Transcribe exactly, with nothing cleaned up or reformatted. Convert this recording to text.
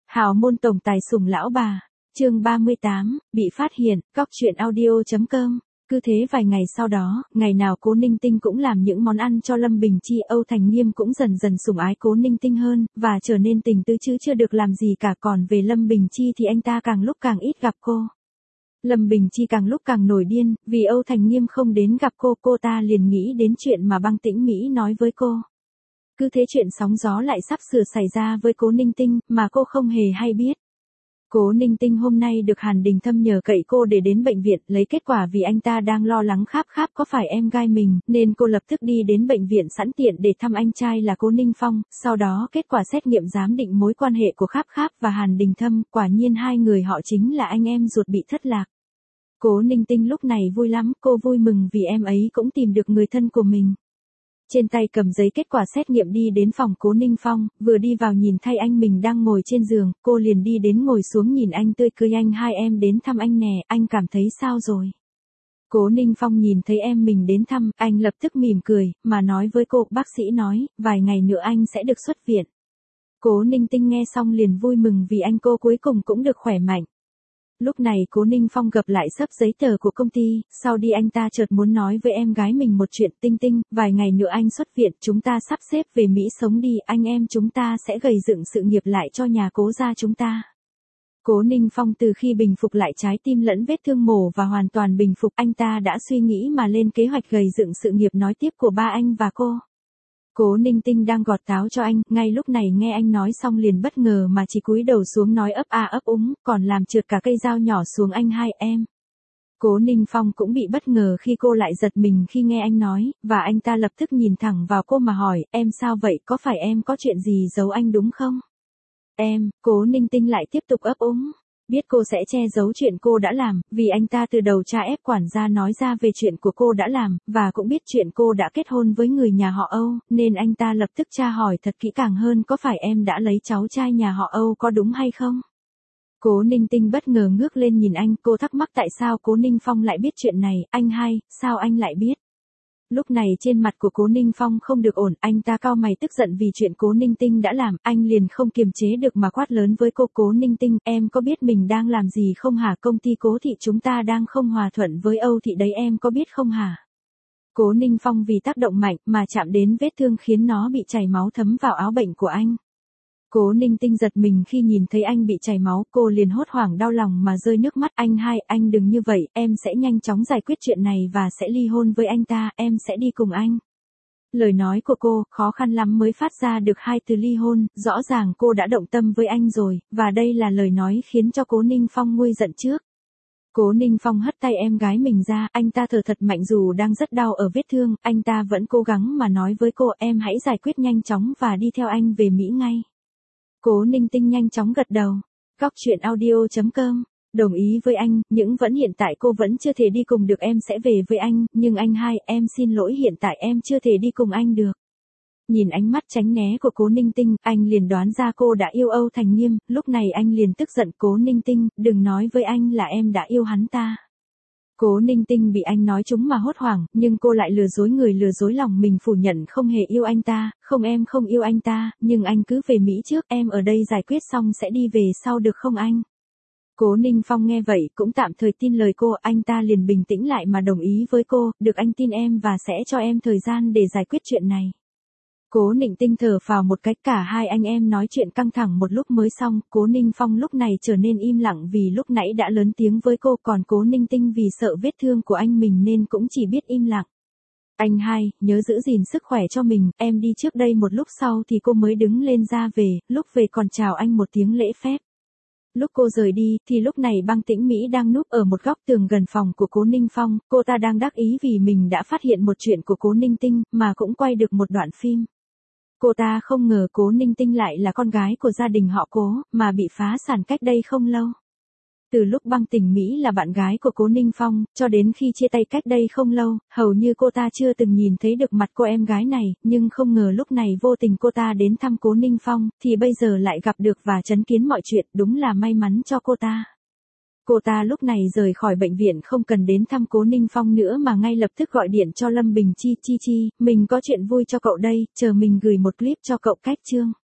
Hào môn tổng tài sủng lão bà, chương ba mươi tám, bị phát hiện, cóc truyện audio.com. Cứ thế vài ngày sau đó, ngày nào Cố Ninh Tinh cũng làm những món ăn cho Lâm Bình Chi. Âu Thành Nghiêm cũng dần dần sủng ái Cố Ninh Tinh hơn, và trở nên tình tứ chứ chưa được làm gì cả. Còn về Lâm Bình Chi thì anh ta càng lúc càng ít gặp cô. Lâm Bình Chi càng lúc càng nổi điên, vì Âu Thành Nghiêm không đến gặp cô, cô ta liền nghĩ đến chuyện mà Băng Tĩnh Mỹ nói với cô. Cứ thế chuyện sóng gió lại sắp sửa xảy ra với Cố Ninh Tinh, mà cô không hề hay biết. Cố Ninh Tinh hôm nay được Hàn Đình Thâm nhờ cậy cô để đến bệnh viện lấy kết quả, vì anh ta đang lo lắng Kháp Kháp có phải em gái mình, nên cô lập tức đi đến bệnh viện sẵn tiện để thăm anh trai là Cố Ninh Phong. Sau đó kết quả xét nghiệm giám định mối quan hệ của Kháp Kháp và Hàn Đình Thâm, quả nhiên hai người họ chính là anh em ruột bị thất lạc. Cố Ninh Tinh lúc này vui lắm, cô vui mừng vì em ấy cũng tìm được người thân của mình. Trên tay cầm giấy kết quả xét nghiệm đi đến phòng Cố Ninh Phong, vừa đi vào nhìn thấy anh mình đang ngồi trên giường, cô liền đi đến ngồi xuống nhìn anh tươi cười. Anh hai em đến thăm anh nè, anh cảm thấy sao rồi? Cố Ninh Phong nhìn thấy em mình đến thăm, anh lập tức mỉm cười, mà nói với cô, bác sĩ nói, vài ngày nữa anh sẽ được xuất viện. Cố Ninh Tinh nghe xong liền vui mừng vì anh cô cuối cùng cũng được khỏe mạnh. Lúc này Cố Ninh Phong gập lại xấp giấy tờ của công ty, sau đi anh ta chợt muốn nói với em gái mình một chuyện. Tinh Tinh, vài ngày nữa anh xuất viện, chúng ta sắp xếp về Mỹ sống đi, anh em chúng ta sẽ gầy dựng sự nghiệp lại cho nhà Cố gia chúng ta. Cố Ninh Phong từ khi bình phục lại trái tim lẫn vết thương mổ và hoàn toàn bình phục, anh ta đã suy nghĩ mà lên kế hoạch gầy dựng sự nghiệp nói tiếp của ba anh và cô. Cố Ninh Tinh đang gọt táo cho anh, ngay lúc này nghe anh nói xong liền bất ngờ mà chỉ cúi đầu xuống nói ấp a ấp úng, còn làm trượt cả cây dao nhỏ xuống. Anh hai em. Cố Ninh Phong cũng bị bất ngờ khi cô lại giật mình khi nghe anh nói, và anh ta lập tức nhìn thẳng vào cô mà hỏi, em sao vậy, có phải em có chuyện gì giấu anh đúng không? Em, Cố Ninh Tinh lại tiếp tục ấp úng. Biết cô sẽ che giấu chuyện cô đã làm, vì anh ta từ đầu tra ép quản gia nói ra về chuyện của cô đã làm, và cũng biết chuyện cô đã kết hôn với người nhà họ Âu, nên anh ta lập tức tra hỏi thật kỹ càng hơn, có phải em đã lấy cháu trai nhà họ Âu có đúng hay không? Cố Ninh Tinh bất ngờ ngước lên nhìn anh, cô thắc mắc tại sao Cố Ninh Phong lại biết chuyện này. Anh hai, sao anh lại biết? Lúc này trên mặt của Cố Ninh Phong không được ổn, anh ta cau mày tức giận vì chuyện Cố Ninh Tinh đã làm, anh liền không kiềm chế được mà quát lớn với cô. Cố Ninh Tinh, em có biết mình đang làm gì không hả? Công ty Cố thị chúng ta đang không hòa thuận với Âu thị đấy, em có biết không hả? Cố Ninh Phong vì tác động mạnh mà chạm đến vết thương khiến nó bị chảy máu thấm vào áo bệnh của anh. Cố Ninh Tinh giật mình khi nhìn thấy anh bị chảy máu, cô liền hốt hoảng đau lòng mà rơi nước mắt. Anh hai, anh đừng như vậy, em sẽ nhanh chóng giải quyết chuyện này và sẽ ly hôn với anh ta, em sẽ đi cùng anh. Lời nói của cô, khó khăn lắm mới phát ra được hai từ ly hôn, rõ ràng cô đã động tâm với anh rồi, và đây là lời nói khiến cho Cố Ninh Phong nguôi giận trước. Cố Ninh Phong hất tay em gái mình ra, anh ta thở thật mạnh dù đang rất đau ở vết thương, anh ta vẫn cố gắng mà nói với cô, em hãy giải quyết nhanh chóng và đi theo anh về Mỹ ngay. Cố Ninh Tinh nhanh chóng gật đầu. Cóc truyện audio.com. Đồng ý với anh, nhưng vẫn hiện tại cô vẫn chưa thể đi cùng được, em sẽ về với anh, nhưng anh hai, em xin lỗi, hiện tại em chưa thể đi cùng anh được. Nhìn ánh mắt tránh né của Cố Ninh Tinh, anh liền đoán ra cô đã yêu Âu Thành Nghiêm, lúc này anh liền tức giận. Cố Ninh Tinh, đừng nói với anh là em đã yêu hắn ta. Cố Ninh Tinh bị anh nói trúng mà hốt hoảng, nhưng cô lại lừa dối người lừa dối lòng mình, phủ nhận không hề yêu anh ta. Không, em không yêu anh ta, nhưng anh cứ về Mỹ trước, em ở đây giải quyết xong sẽ đi về sau được không anh? Cố Ninh Phong nghe vậy cũng tạm thời tin lời cô, anh ta liền bình tĩnh lại mà đồng ý với cô, được, anh tin em và sẽ cho em thời gian để giải quyết chuyện này. Cố Ninh Tinh thở phào một cách, cả hai anh em nói chuyện căng thẳng một lúc mới xong. Cố Ninh Phong lúc này trở nên im lặng vì lúc nãy đã lớn tiếng với cô, còn Cố Ninh Tinh vì sợ vết thương của anh mình nên cũng chỉ biết im lặng. Anh hai, nhớ giữ gìn sức khỏe cho mình, em đi trước đây. Một lúc sau thì cô mới đứng lên ra về, lúc về còn chào anh một tiếng lễ phép. Lúc cô rời đi, thì lúc này Băng Tĩnh Mỹ đang núp ở một góc tường gần phòng của Cố Ninh Phong, cô ta đang đắc ý vì mình đã phát hiện một chuyện của Cố Ninh Tinh, mà cũng quay được một đoạn phim. Cô ta không ngờ Cố Ninh Tinh lại là con gái của gia đình họ Cố, mà bị phá sản cách đây không lâu. Từ lúc Băng Tĩnh Mỹ là bạn gái của Cố Ninh Phong, cho đến khi chia tay cách đây không lâu, hầu như cô ta chưa từng nhìn thấy được mặt cô em gái này, nhưng không ngờ lúc này vô tình cô ta đến thăm Cố Ninh Phong, thì bây giờ lại gặp được và chứng kiến mọi chuyện, đúng là may mắn cho cô ta. Cô ta lúc này rời khỏi bệnh viện không cần đến thăm Cố Ninh Phong nữa mà ngay lập tức gọi điện cho Lâm Bình Chi. Chi Chi, mình có chuyện vui cho cậu đây, chờ mình gửi một clip cho cậu cách chương.